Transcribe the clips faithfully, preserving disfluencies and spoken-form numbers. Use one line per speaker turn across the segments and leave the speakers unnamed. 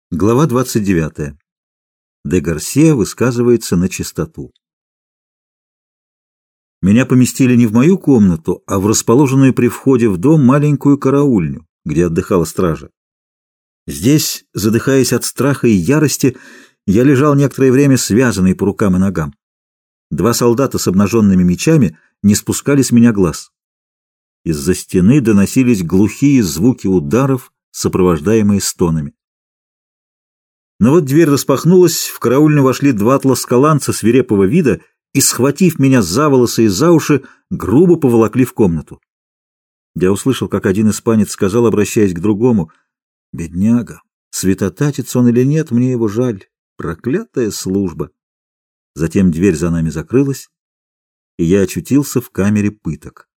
Глава двадцать девятая. Де Гарсия высказывается на чистоту. Меня поместили не в мою комнату, а в расположенную при входе в дом маленькую караульню, где отдыхала стража. Здесь, задыхаясь от страха и ярости, я лежал некоторое время связанный по рукам и ногам. Два солдата с обнаженными мечами не спускали с меня глаз. Из-за стены доносились глухие звуки ударов, сопровождаемые стонами. Но вот дверь распахнулась, в караульню вошли два тласкаланца свирепого вида и, схватив меня за волосы и за уши, грубо поволокли в комнату. Я услышал, как один испанец сказал, обращаясь к другому: «Бедняга, святотатец он или нет, мне его жаль. Проклятая служба». Затем дверь за нами закрылась, и я очутился в камере пыток.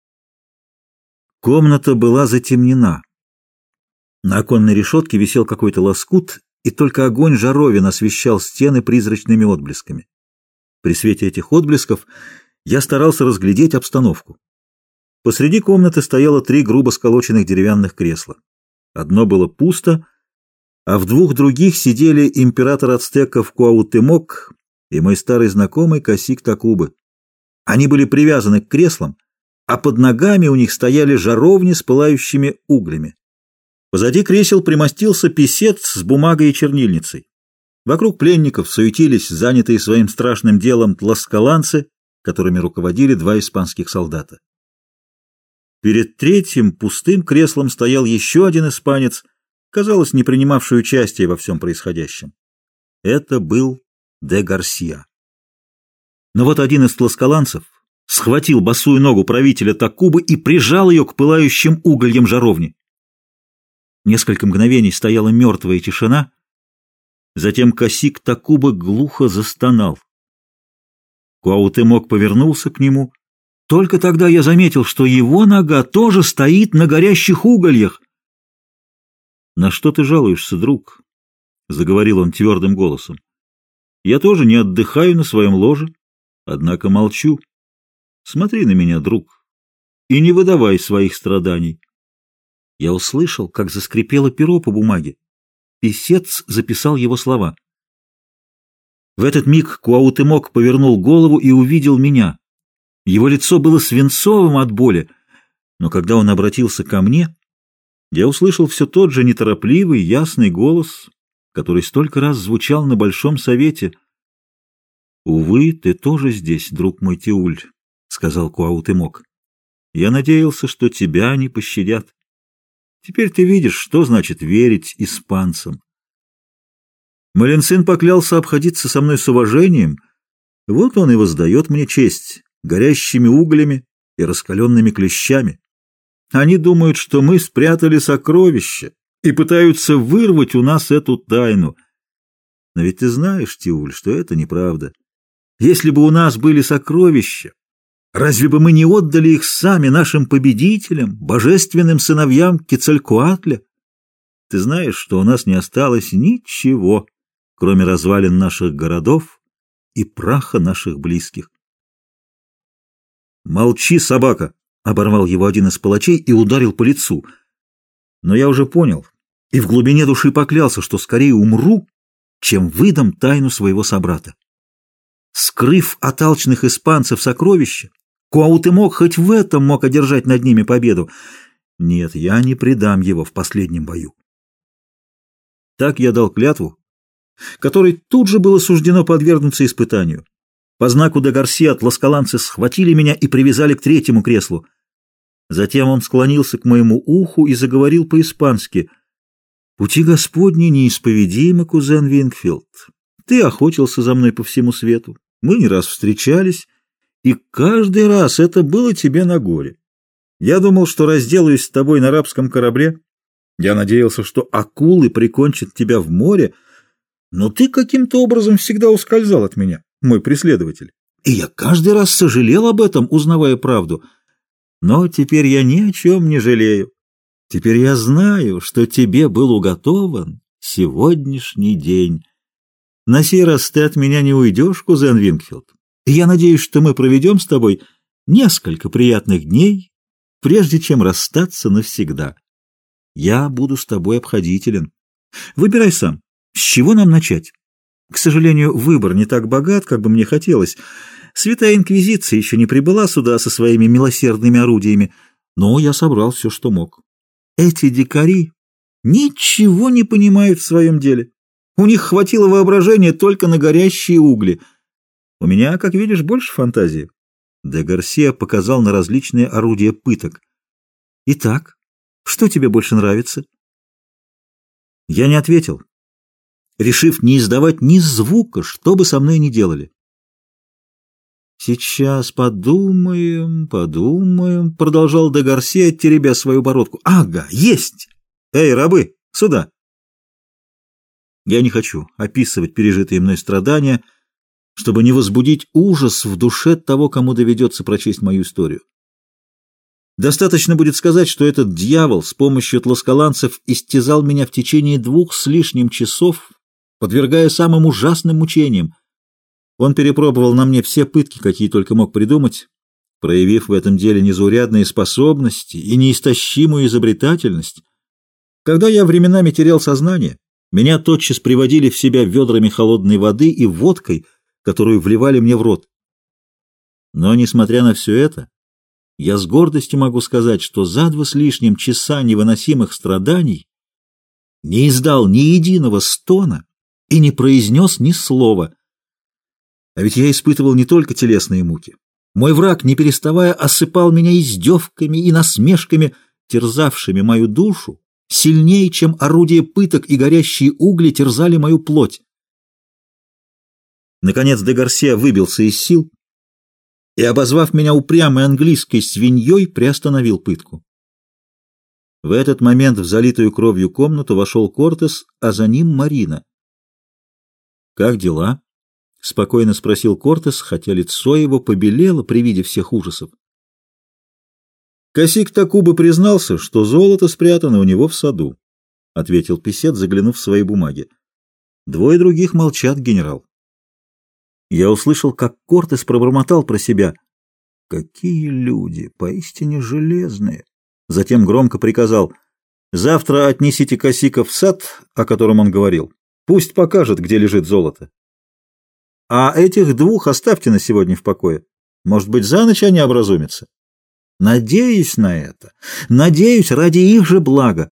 Комната была затемнена. На оконной решетке висел какой-то лоскут, и только огонь жаровин освещал стены призрачными отблесками. При свете этих отблесков я старался разглядеть обстановку. Посреди комнаты стояло три грубо сколоченных деревянных кресла. Одно было пусто, а в двух других сидели император ацтеков Куаутемок и мой старый знакомый Касик Такубы. Они были привязаны к креслам, а под ногами у них стояли жаровни с пылающими углями. Позади кресел примостился писец с бумагой и чернильницей. Вокруг пленников суетились занятые своим страшным делом тласкаланцы, которыми руководили два испанских солдата. Перед третьим пустым креслом стоял еще один испанец, казалось, не принимавший участия во всем происходящем. Это был де Гарсия. Но вот один из тласкаланцев схватил босую ногу правителя Такубы и прижал ее к пылающим угольям жаровни. Несколько мгновений стояла мертвая тишина, затем Касик Такуба глухо застонал. Куаутемок повернулся к нему. Только тогда я заметил, что его нога тоже стоит на горящих угольях. «На что ты жалуешься, друг?» — заговорил он твердым голосом. «Я тоже не отдыхаю на своем ложе, однако молчу. Смотри на меня, друг, и не выдавай своих страданий». Я услышал, как заскрипело перо по бумаге. Писец записал его слова. В этот миг Куаутемок повернул голову и увидел меня. Его лицо было свинцовым от боли, но когда он обратился ко мне, я услышал все тот же неторопливый, ясный голос, который столько раз звучал на Большом Совете. «Увы, ты тоже здесь, друг мой Тиуль», — сказал Куаутемок. «Я надеялся, что тебя они пощадят. Теперь ты видишь, что значит верить испанцам. Маленцин поклялся обходиться со мной с уважением, вот он и воздает мне честь горящими углями и раскаленными клещами. Они думают, что мы спрятали сокровища и пытаются вырвать у нас эту тайну. Но ведь ты знаешь, Тиуль, что это неправда. Если бы у нас были сокровища, разве бы мы не отдали их сами нашим победителям, божественным сыновьям Кецалькоатля? Ты знаешь, что у нас не осталось ничего, кроме развалин наших городов и праха наших близких. «Молчи, собака!» — оборвал его один из палачей и ударил по лицу. Но я уже понял и в глубине души поклялся, что скорее умру, чем выдам тайну своего собрата. Скрыв от алчных испанцев сокровища, Куаутемок хоть в этом мог одержать над ними победу. Нет, я не предам его в последнем бою. Так я дал клятву, которой тут же было суждено подвергнуться испытанию. По знаку де Гарсия тласкаланцы схватили меня и привязали к третьему креслу. Затем он склонился к моему уху и заговорил по-испански. «Пути Господни неисповедимы, кузен Вингфилд. Ты охотился за мной по всему свету. Мы не раз встречались, и каждый раз это было тебе на горе. Я думал, что разделаюсь с тобой на рабском корабле. Я надеялся, что акулы прикончат тебя в море, но ты каким-то образом всегда ускользал от меня, мой преследователь. И я каждый раз сожалел об этом, узнавая правду. Но теперь я ни о чем не жалею. Теперь я знаю, что тебе был уготован сегодняшний день. На сей раз ты от меня не уйдешь, кузен Вингфилд. И я надеюсь, что мы проведем с тобой несколько приятных дней, прежде чем расстаться навсегда. Я буду с тобой обходителен. Выбирай сам, С чего нам начать? К сожалению, выбор не так богат, как бы мне хотелось. Святая Инквизиция еще не прибыла сюда со своими милосердными орудиями, но я собрал все, что мог. Эти дикари ничего не понимают в своем деле. У них хватило воображения только на горящие угли. У меня, как видишь, больше фантазии. Де Гарсия показал на различные орудия пыток. Итак, что тебе больше нравится? Я не ответил, решив не издавать ни звука, что бы со мной ни делали. «Сейчас подумаем, подумаем», — продолжал де Гарсия, теребя свою бородку. «Ага, есть! Эй, рабы, сюда!» Я не хочу описывать пережитые мной страдания, чтобы не возбудить ужас в душе того, кому доведется прочесть мою историю. Достаточно будет сказать, что этот дьявол с помощью тласкаланцев истязал меня в течение двух с лишним часов, подвергая самым ужасным мучениям. Он перепробовал на мне все пытки, какие только мог придумать, проявив в этом деле незаурядные способности и неистощимую изобретательность. Когда я временами терял сознание, меня тотчас приводили в себя ведрами холодной воды и водкой, которую вливали мне в рот. Но, несмотря на все это, я с гордостью могу сказать, что за два с лишним часа невыносимых страданий не издал ни единого стона и не произнес ни слова. А ведь я испытывал не только телесные муки. Мой враг, не переставая, осыпал меня издевками и насмешками, терзавшими мою душу, сильнее, чем орудия пыток и горящие угли терзали мою плоть. Наконец де Гарсия выбился из сил и, обозвав меня упрямой английской свиньей, приостановил пытку. В этот момент в залитую кровью комнату вошел Кортес, а за ним Марина. «Как дела?» — спокойно спросил Кортес, хотя лицо его побелело при виде всех ужасов. «Касик Такубы признался, что золото спрятано у него в саду», — ответил писец, заглянув в свои бумаги. «Двое других молчат, генерал». Я услышал, как Кортес пробормотал про себя. «Какие люди, поистине железные!» Затем громко приказал: «Завтра отнесите Касика в сад, о котором он говорил. Пусть покажет, где лежит золото. А этих двух оставьте на сегодня в покое. Может быть, за ночь они образумятся. Надеюсь на это. Надеюсь ради их же блага.